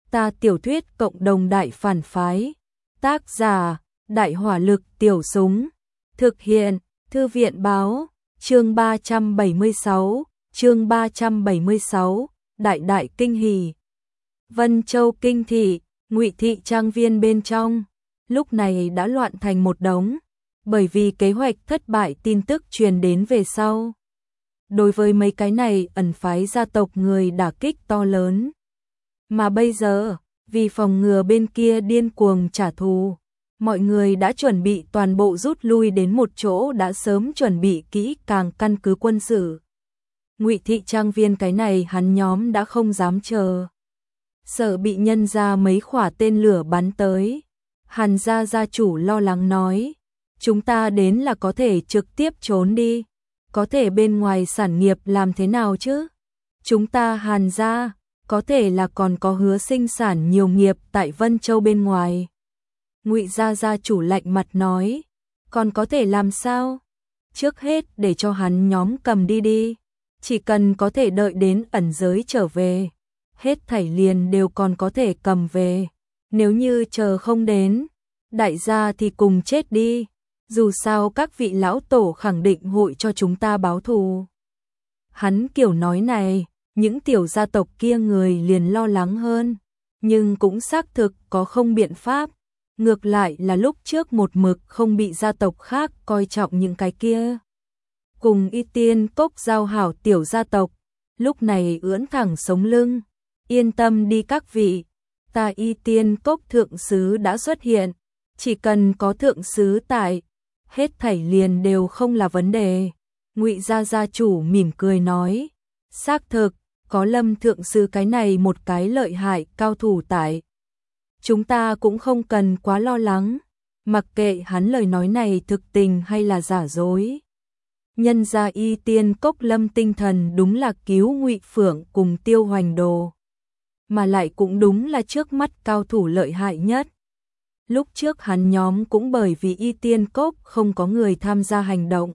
Ta tiểu thuyết cộng đồng đại phản phái. Tác giả, Đại hỏa lực tiểu súng. Thực hiện, Thư viện báo, chương 376, chương 376, đại đại kinh hỉ. Vân Châu kinh thị, Ngụy thị trang viên bên trong, lúc này đã loạn thành một đống, bởi vì kế hoạch thất bại tin tức truyền đến về sau. Đối với mấy cái này ẩn phái gia tộc người đả kích to lớn. Mà bây giờ, vì phòng ngừa bên kia điên cuồng trả thù, mọi người đã chuẩn bị toàn bộ rút lui đến một chỗ đã sớm chuẩn bị kỹ càng căn cứ quân sự. Ngụy thị trang viên cái này hắn nhóm đã không dám chờ. Sợ bị nhân ra mấy khỏa tên lửa bắn tới. Hàn gia gia chủ lo lắng nói, chúng ta đến là có thể trực tiếp trốn đi. Có thể bên ngoài sản nghiệp làm thế nào chứ? Chúng ta Hàn gia, có thể là còn có hứa sinh sản nhiều nghiệp tại Vân Châu bên ngoài. Ngụy gia gia chủ lạnh mặt nói, còn có thể làm sao? Trước hết để cho hắn nhóm cầm đi đi. Chỉ cần có thể đợi đến ẩn giới trở về, hết thảy liền đều còn có thể cầm về. Nếu như chờ không đến, đại gia thì cùng chết đi. Dù sao các vị lão tổ khẳng định hội cho chúng ta báo thù. Hắn kiểu nói này, những tiểu gia tộc kia người liền lo lắng hơn, nhưng cũng xác thực có không biện pháp. Ngược lại là lúc trước một mực không bị gia tộc khác coi trọng những cái kia. Cùng Y Tiên Cốc giao hảo tiểu gia tộc, lúc này ưỡn thẳng sống lưng. Yên tâm đi các vị, ta Y Tiên Cốc thượng sứ đã xuất hiện, chỉ cần có thượng sứ tại, hết thảy liền đều không là vấn đề. Ngụy gia gia chủ mỉm cười nói, xác thực, có Lâm thượng sứ cái này một cái lợi hại cao thủ tại. Chúng ta cũng không cần quá lo lắng, mặc kệ hắn lời nói này thực tình hay là giả dối. Nhân gia Y Tiên Cốc Lâm tinh thần đúng là cứu Ngụy Phượng cùng Tiêu Hoành Đồ, mà lại cũng đúng là trước mắt cao thủ lợi hại nhất. Lúc trước hắn nhóm cũng bởi vì Y Tiên Cốc không có người tham gia hành động,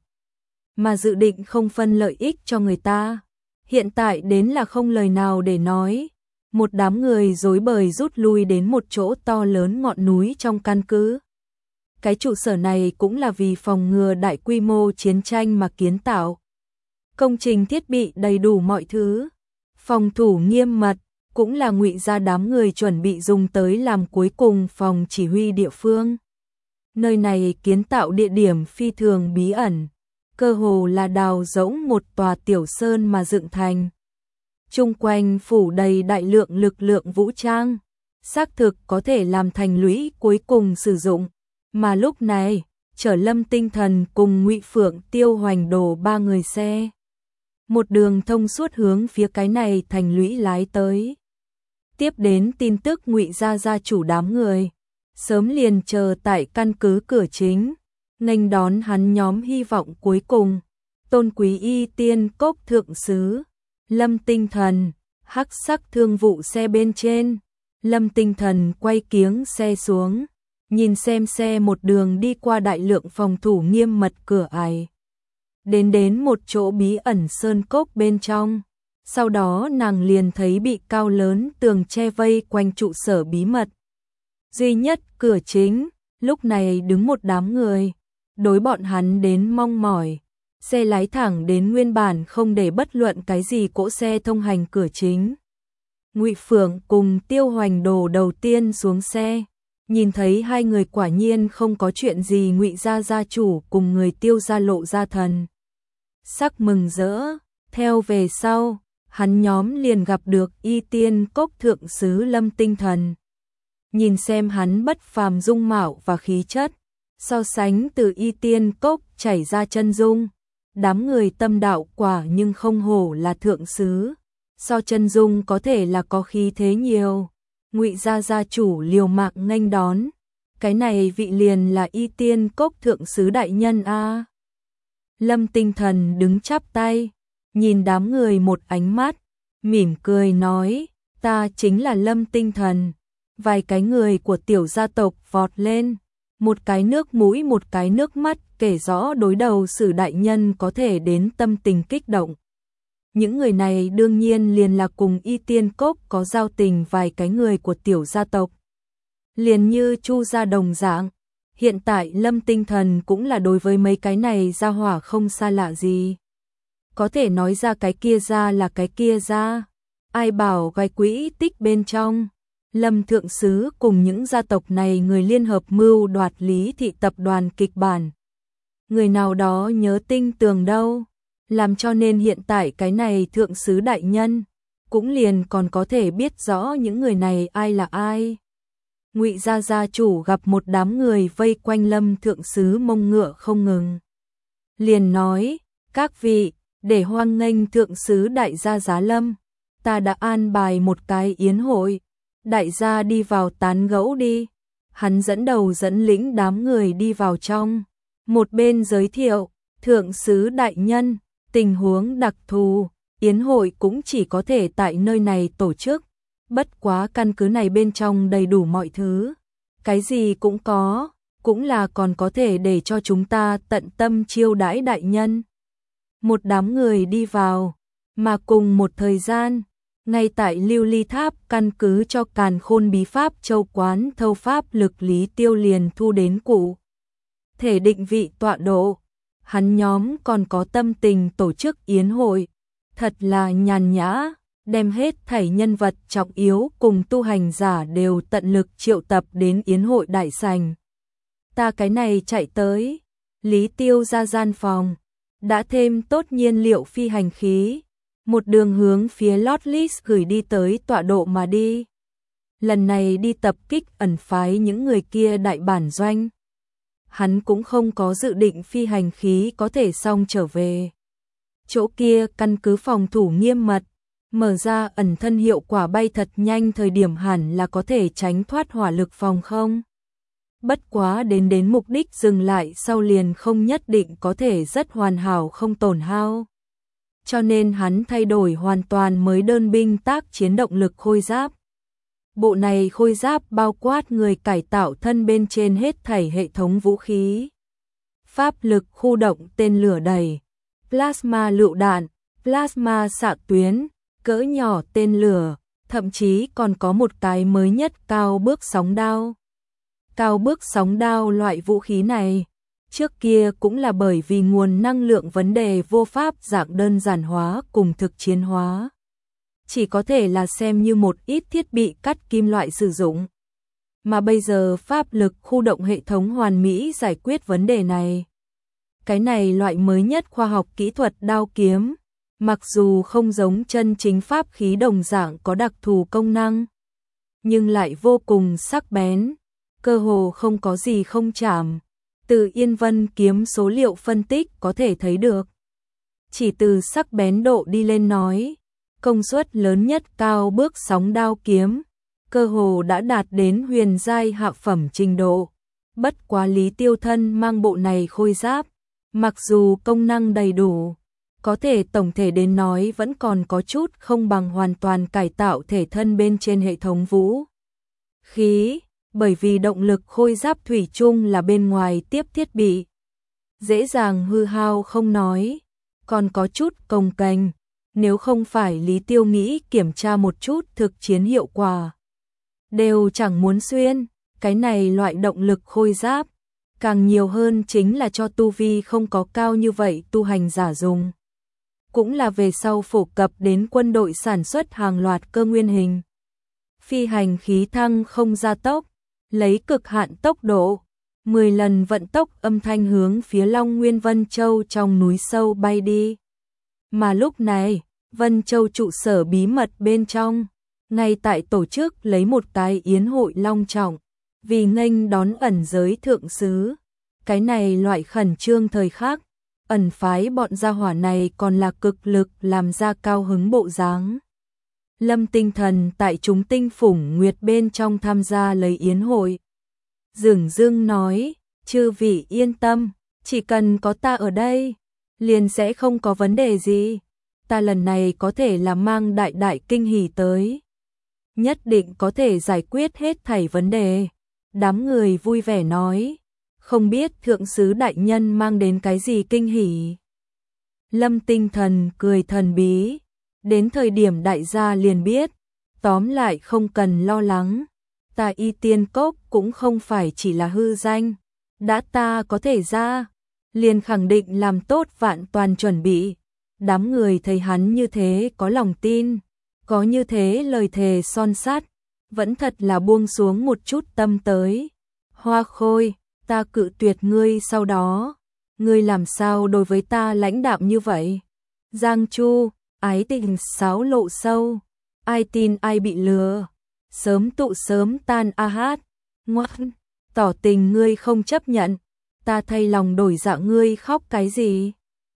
mà dự định không phân lợi ích cho người ta. Hiện tại đến là không lời nào để nói. Một đám người rối bời rút lui đến một chỗ to lớn ngọn núi trong căn cứ. Cái trụ sở này cũng là vì phòng ngừa đại quy mô chiến tranh mà kiến tạo. Công trình thiết bị đầy đủ mọi thứ, phòng thủ nghiêm mật, cũng là Ngụy gia đám người chuẩn bị dùng tới làm cuối cùng phòng chỉ huy địa phương. Nơi này kiến tạo địa điểm phi thường bí ẩn, cơ hồ là đào rỗng một tòa tiểu sơn mà dựng thành. Chung quanh phủ đầy đại lượng lực lượng vũ trang, xác thực có thể làm thành lũy cuối cùng sử dụng. Mà lúc này, chở Lâm tinh thần cùng Ngụy Phượng Tiêu Hoành Đồ ba người xe. Một đường thông suốt hướng phía cái này thành lũy lái tới. Tiếp đến tin tức Ngụy gia gia chủ đám người, sớm liền chờ tại căn cứ cửa chính, nghênh đón hắn nhóm hy vọng cuối cùng. Tôn quý Y Tiên Cốc thượng sứ, Lâm tinh thần, hắc sắc thương vụ xe bên trên. Lâm tinh thần quay kiếng xe xuống, nhìn xem xe một đường đi qua đại lượng phòng thủ nghiêm mật cửa ải. Đến một chỗ bí ẩn sơn cốc bên trong. Sau đó nàng liền thấy bị cao lớn tường che vây quanh trụ sở bí mật. Duy nhất cửa chính, lúc này đứng một đám người. Đối bọn hắn đến mong mỏi. Xe lái thẳng đến nguyên bản không để bất luận cái gì cỗ xe thông hành cửa chính. Ngụy Phượng cùng Tiêu Hoành Đồ đầu tiên xuống xe. Nhìn thấy hai người quả nhiên không có chuyện gì. Ngụy gia gia chủ cùng người Tiêu gia lộ gia thần sắc mừng rỡ. Theo về sau, hắn nhóm liền gặp được Y Tiên Cốc thượng sứ Lâm tinh thần. Nhìn xem hắn bất phàm dung mạo và khí chất, so sánh từ Y Tiên Cốc chảy ra chân dung, đám người tâm đạo quả nhưng không hổ là thượng sứ, so chân dung có thể là có khí thế nhiều. Ngụy gia gia chủ liều mạng nghênh đón, cái này vị liền là Y Tiên Cốc thượng sứ đại nhân a. Lâm tinh thần đứng chắp tay, nhìn đám người một ánh mắt, mỉm cười nói, ta chính là Lâm tinh thần. Vài cái người của tiểu gia tộc vọt lên, một cái nước mũi một cái nước mắt kể rõ đối đầu sử đại nhân có thể đến tâm tình kích động. Những người này đương nhiên liền là cùng Y Tiên Cốc có giao tình vài cái người của tiểu gia tộc. Liền như Chu gia đồng dạng, hiện tại Lâm Tinh Thần cũng là đối với mấy cái này gia hỏa không xa lạ gì. Có thể nói ra cái kia ra là cái kia ra, ai bảo gai quỹ tích bên trong. Lâm Thượng Sứ cùng những gia tộc này người liên hợp mưu đoạt Lý Thị tập đoàn kịch bản. Người nào đó nhớ tinh tường đâu, làm cho nên hiện tại cái này Thượng Sứ đại nhân, cũng liền còn có thể biết rõ những người này ai là ai. Ngụy gia gia chủ gặp một đám người vây quanh Lâm Thượng Sứ mông ngựa không ngừng. Liền nói, các vị, để hoan nghênh Thượng Sứ đại gia Giá Lâm, ta đã an bài một cái yến hội, đại gia đi vào tán gẫu đi. Hắn dẫn đầu dẫn lĩnh đám người đi vào trong, một bên giới thiệu, Thượng Sứ đại nhân, tình huống đặc thù, yến hội cũng chỉ có thể tại nơi này tổ chức. Bất quá căn cứ này bên trong đầy đủ mọi thứ, cái gì cũng có, cũng là còn có thể để cho chúng ta tận tâm chiêu đãi đại nhân. Một đám người đi vào, mà cùng một thời gian, ngay tại Lưu Ly Tháp căn cứ cho Càn Khôn bí pháp châu quán thâu pháp lực Lý Tiêu liền thu đến cụ thể định vị tọa độ. Hắn nhóm còn có tâm tình tổ chức yến hội, thật là nhàn nhã, đem hết thảy nhân vật trọng yếu cùng tu hành giả đều tận lực triệu tập đến yến hội đại sảnh. Ta cái này chạy tới, Lý Tiêu ra gian phòng, đã thêm tốt nhiên liệu phi hành khí, một đường hướng phía Lotlis gửi đi tới tọa độ mà đi. Lần này đi tập kích ẩn phái những người kia đại bản doanh. Hắn cũng không có dự định phi hành khí có thể xong trở về. Chỗ kia căn cứ phòng thủ nghiêm mật, mở ra ẩn thân hiệu quả bay thật nhanh thời điểm hẳn là có thể tránh thoát hỏa lực phòng không. Bất quá đến mục đích dừng lại sau liền không nhất định có thể rất hoàn hảo không tổn hao. Cho nên hắn thay đổi hoàn toàn mới đơn binh tác chiến động lực khôi giáp. Bộ này khôi giáp bao quát người cải tạo thân bên trên hết thảy hệ thống vũ khí. Pháp lực khu động tên lửa đẩy, plasma lựu đạn, plasma xạ tuyến, cỡ nhỏ tên lửa, thậm chí còn có một cái mới nhất cao bước sóng đao. Cao bước sóng đao loại vũ khí này, trước kia cũng là bởi vì nguồn năng lượng vấn đề vô pháp dạng đơn giản hóa cùng thực chiến hóa. Chỉ có thể là xem như một ít thiết bị cắt kim loại sử dụng. Mà bây giờ pháp lực khu động hệ thống hoàn mỹ giải quyết vấn đề này. Cái này loại mới nhất khoa học kỹ thuật đao kiếm, mặc dù không giống chân chính pháp khí đồng dạng có đặc thù công năng, nhưng lại vô cùng sắc bén, cơ hồ không có gì không chạm. Từ Yên Vân kiếm số liệu phân tích có thể thấy được. Chỉ từ sắc bén độ đi lên nói, công suất lớn nhất cao bước sóng đao kiếm, cơ hồ đã đạt đến huyền giai hạ phẩm trình độ. Bất quá Lý Tiêu thân mang bộ này khôi giáp, mặc dù công năng đầy đủ, có thể tổng thể đến nói vẫn còn có chút không bằng hoàn toàn cải tạo thể thân bên trên hệ thống vũ khí, bởi vì động lực khôi giáp thủy chung là bên ngoài tiếp thiết bị. Dễ dàng hư hao không nói, còn có chút cồng kềnh, nếu không phải Lý Tiêu nghĩ kiểm tra một chút thực chiến hiệu quả. Đều chẳng muốn xuyên, cái này loại động lực khôi giáp, càng nhiều hơn chính là cho tu vi không có cao như vậy tu hành giả dùng. Cũng là về sau phổ cập đến quân đội sản xuất hàng loạt cơ nguyên hình. Phi hành khí thăng không gia tốc, lấy cực hạn tốc độ, 10 lần vận tốc âm thanh hướng phía Long Nguyên Vân Châu trong núi sâu bay đi. Mà lúc này, Vân Châu trụ sở bí mật bên trong, ngay tại tổ chức lấy một cái yến hội long trọng, vì nghênh đón ẩn giới thượng sứ. Cái này loại khẩn trương thời khắc, ẩn phái bọn gia hỏa này còn là cực lực làm ra cao hứng bộ dáng. Lâm Tinh Thần tại chúng tinh phủng nguyệt bên trong tham gia lấy yến hội. Dửng dưng nói, chư vị yên tâm, chỉ cần có ta ở đây, liền sẽ không có vấn đề gì. Ta lần này có thể là mang đại đại kinh hỉ tới. Nhất định có thể giải quyết hết thảy vấn đề. Đám người vui vẻ nói, không biết thượng sứ đại nhân mang đến cái gì kinh hỉ. Lâm Tinh Thần cười thần bí, Đến thời điểm đại gia liền biết, tóm lại không cần lo lắng. Ta Y Tiên Cốc cũng không phải chỉ là hư danh, đã ta có thể ra, liền khẳng định làm tốt vạn toàn chuẩn bị. Đám người thấy hắn như thế có lòng tin, có như thế lời thề son sắt, vẫn thật là buông xuống một chút tâm tới. Hoa Khôi, ta cự tuyệt ngươi sau đó, ngươi làm sao đối với ta lãnh đạm như vậy? Giang Chu, ái tình sáo lộ sâu, ai tin ai bị lừa, sớm tụ sớm tan a hát, ngoan, tỏ tình ngươi không chấp nhận, ta thay lòng đổi dạ ngươi khóc cái gì?